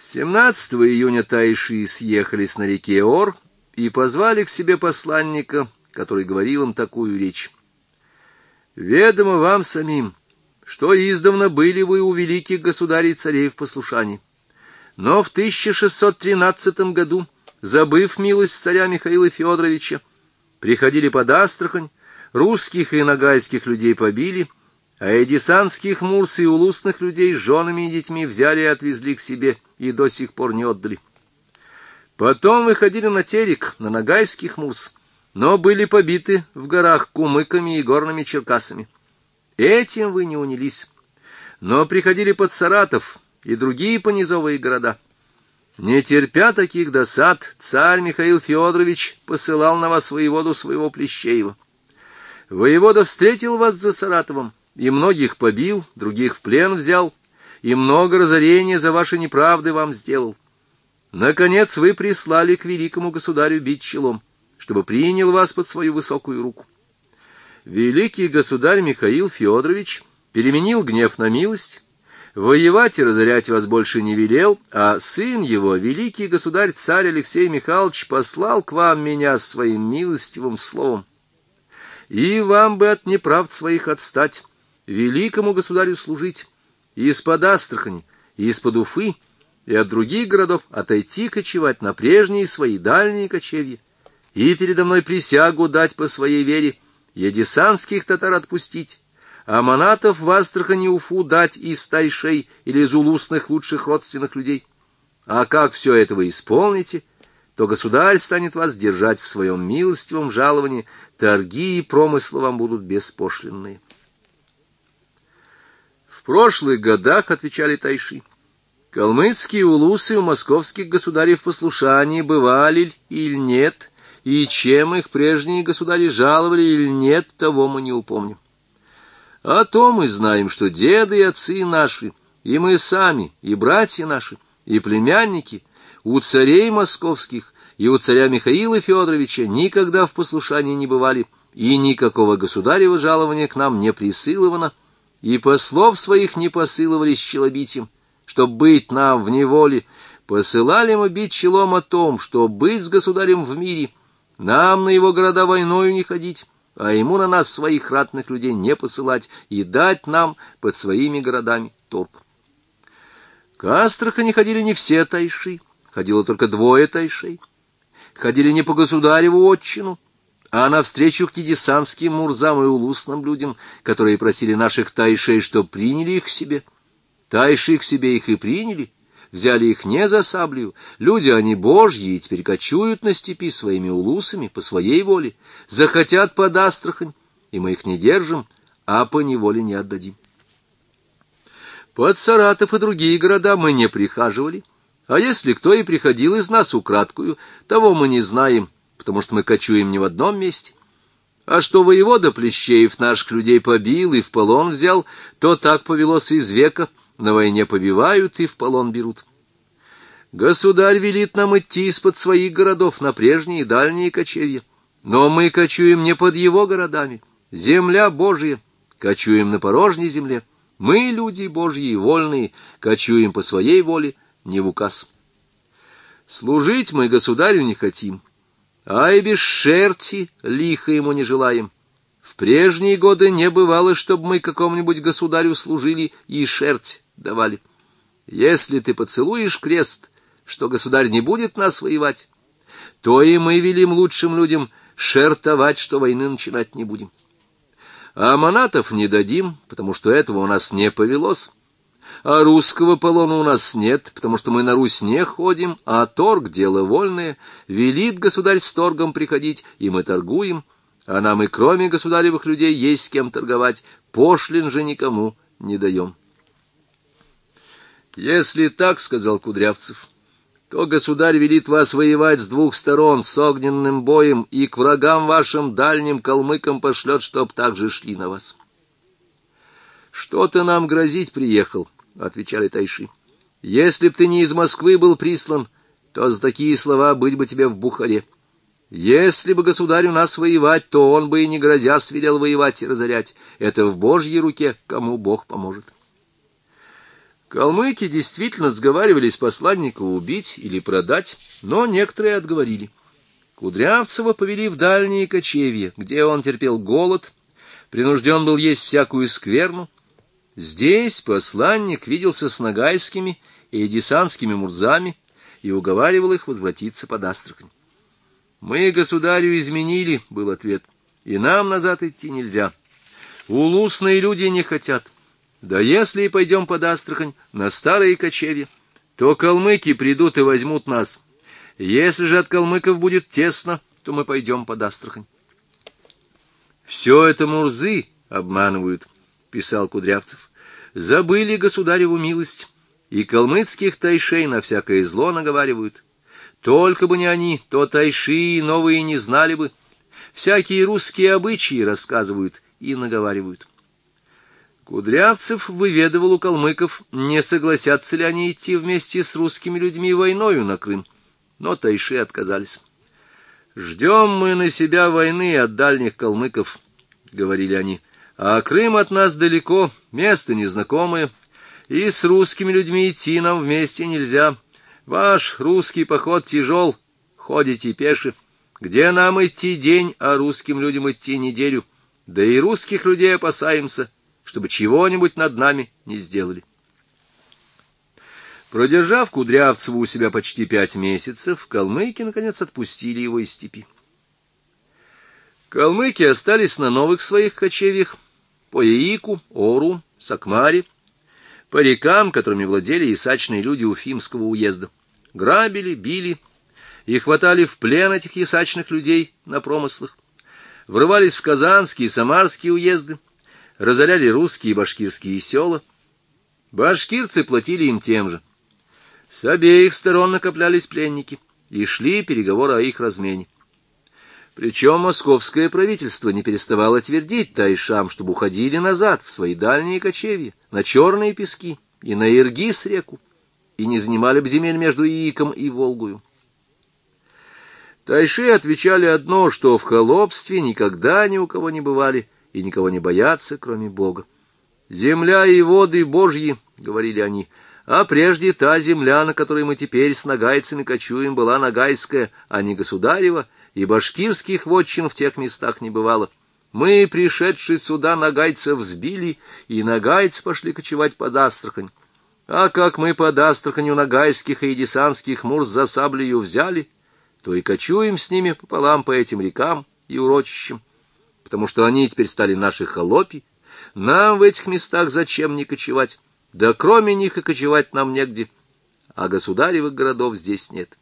17 июня тайши съехались на реке Ор и позвали к себе посланника, который говорил им такую речь. «Ведомо вам самим, что издавна были вы у великих государей царей в послушании. Но в 1613 году, забыв милость царя Михаила Федоровича, приходили под Астрахань, русских и ногайских людей побили, а эдиссанских мурс и улусных людей с женами и детьми взяли и отвезли к себе, и до сих пор не отдали. Потом выходили на Терек, на ногайских мурс, но были побиты в горах кумыками и горными черкасами. Этим вы не унялись, но приходили под Саратов и другие понизовые города. Не терпя таких досад, царь Михаил Федорович посылал на вас воеводу своего Плещеева. Воевода встретил вас за Саратовом, и многих побил, других в плен взял, и много разорения за ваши неправды вам сделал. Наконец вы прислали к великому государю бить челом, чтобы принял вас под свою высокую руку. Великий государь Михаил Федорович переменил гнев на милость, воевать и разорять вас больше не велел, а сын его, великий государь-царь Алексей Михайлович, послал к вам меня своим милостивым словом. И вам бы от неправд своих отстать, великому государю служить, и из-под Астрахани, и из-под Уфы, и от других городов отойти кочевать на прежние свои дальние кочевья, и передо мной присягу дать по своей вере, едиссанских татар отпустить, а манатов в Астрахани Уфу дать из тайшей или из улусных лучших родственных людей. А как все это вы исполните, то государь станет вас держать в своем милостивом жаловании, торги и промыслы вам будут беспошлинные. В прошлых годах, отвечали тайши, калмыцкие улусы у московских государей в послушании бывали или нет, и чем их прежние государи жаловали или нет, того мы не упомним. А то мы знаем, что деды и отцы наши, и мы сами, и братья наши, и племянники у царей московских и у царя Михаила Федоровича никогда в послушании не бывали, и никакого государева жалования к нам не присыловано, и послов своих не посыловали с челобитием, чтоб быть нам в неволе. Посылали мы бить челом о том, что быть с государем в мире, нам на его города войною не ходить, а ему на нас своих ратных людей не посылать и дать нам под своими городами торг. К Астрахани ходили не все тайши, ходило только 2 тайшей. Ходили не по государеву отчину, а навстречу к едиссанским мурзам и улусным людям, которые просили наших тайшей, что приняли их к себе. Тайши к себе их и приняли, взяли их не за саблею, люди они божьи, и теперь кочуют на степи своими улусами по своей воле, захотят под Астрахань, и мы их не держим, а по неволе не отдадим. Под Саратов и другие города мы не прихаживали, а если кто и приходил из нас украдкую, того мы не знаем, потому что мы кочуем не в одном месте. А что воевода Плещеев наших людей побил и в полон взял, то так повелось из века, на войне побивают и в полон берут. Государь велит нам идти из-под своих городов на прежние дальние кочевья, но мы кочуем не под его городами, земля Божия, кочуем на порожней земле, мы, люди Божьи, вольные, кочуем по своей воле, не в указ. Служить мы государю не хотим, а и без шерти лихо ему не желаем. В прежние годы не бывало, чтобы мы какому-нибудь государю служили и шерть давали. Если ты поцелуешь крест, что государь не будет нас воевать, то и мы велим лучшим людям шертовать, что войны начинать не будем. А манатов не дадим, потому что этого у нас не повелось. А русского полона у нас нет, потому что мы на Русь не ходим, а торг — дело вольное, велит государь с торгом приходить, и мы торгуем, а нам и кроме государевых людей есть с кем торговать, пошлин же никому не даем. Если так, — сказал Кудрявцев, — то государь велит вас воевать с 2 сторон с огненным боем и к врагам вашим дальним калмыкам пошлет, чтоб так же шли на вас. Что ты нам грозить приехал? — отвечали тайши. — Если б ты не из Москвы был прислан, то за такие слова быть бы тебе в Бухаре. Если бы государь у нас воевать, то он бы и не грозя велел воевать и разорять. Это в Божьей руке, кому Бог поможет. Калмыки действительно сговаривались посланника убить или продать, но некоторые отговорили. Кудрявцева повели в дальние кочевья, где он терпел голод, принужден был есть всякую скверну. Здесь посланник виделся с нагайскими и эдисанскими мурзами и уговаривал их возвратиться под Астрахань. «Мы государю изменили», — был ответ, — «и нам назад идти нельзя. Улусные люди не хотят. Да если и пойдем под Астрахань на старые кочевья, то калмыки придут и возьмут нас. Если же от калмыков будет тесно, то мы пойдем под Астрахань». «Все это мурзы обманывают», — писал Кудрявцев. «Забыли государеву милость, и калмыцких тайшей на всякое зло наговаривают. Только бы не они, то тайши новые не знали бы. Всякие русские обычаи рассказывают и наговаривают». Кудрявцев выведывал у калмыков, не согласятся ли они идти вместе с русскими людьми войною на Крым, но тайши отказались. «Ждем мы на себя войны от дальних калмыков», — говорили они, — «а Крым от нас далеко, место незнакомое, и с русскими людьми идти нам вместе нельзя. Ваш русский поход тяжел, ходите пеше. Где нам идти день, а русским людям идти неделю? Да и русских людей опасаемся, чтобы чего-нибудь над нами не сделали». Продержав Кудрявцева у себя почти 5 месяцев, калмыки, наконец, отпустили его из степи. Калмыки остались на новых своих кочевьях по Яику, Ору, Сакмаре, по рекам, которыми владели исачные люди Уфимского уезда. Грабили, били и хватали в плен этих исачных людей на промыслах, врывались в Казанские и Самарские уезды, разоряли русские и башкирские села. Башкирцы платили им тем же. С обеих сторон накоплялись пленники, и шли переговоры о их размене. Причем московское правительство не переставало твердить тайшам, чтобы уходили назад в свои дальние кочевья, на черные пески и на Иргиз-реку, и не занимали бы земель между Яиком и Волгою. Тайши отвечали одно, что в холопстве никогда ни у кого не бывали и никого не боятся, кроме Бога. «Земля и воды Божьи», — говорили они, — «а прежде та земля, на которой мы теперь с нагайцами кочуем, была нагайская, а не государева, и башкирских вотчин в тех местах не бывало. Мы, пришедшие сюда, нагайцев сбили, и нагайцы пошли кочевать под Астрахань. А как мы под Астраханью нагайских и эдисанских мурз за саблею взяли, то и кочуем с ними пополам по этим рекам и урочищам, потому что они теперь стали наши холопи. Нам в этих местах зачем не кочевать? Да кроме них и кочевать нам негде, а государевых городов здесь нет».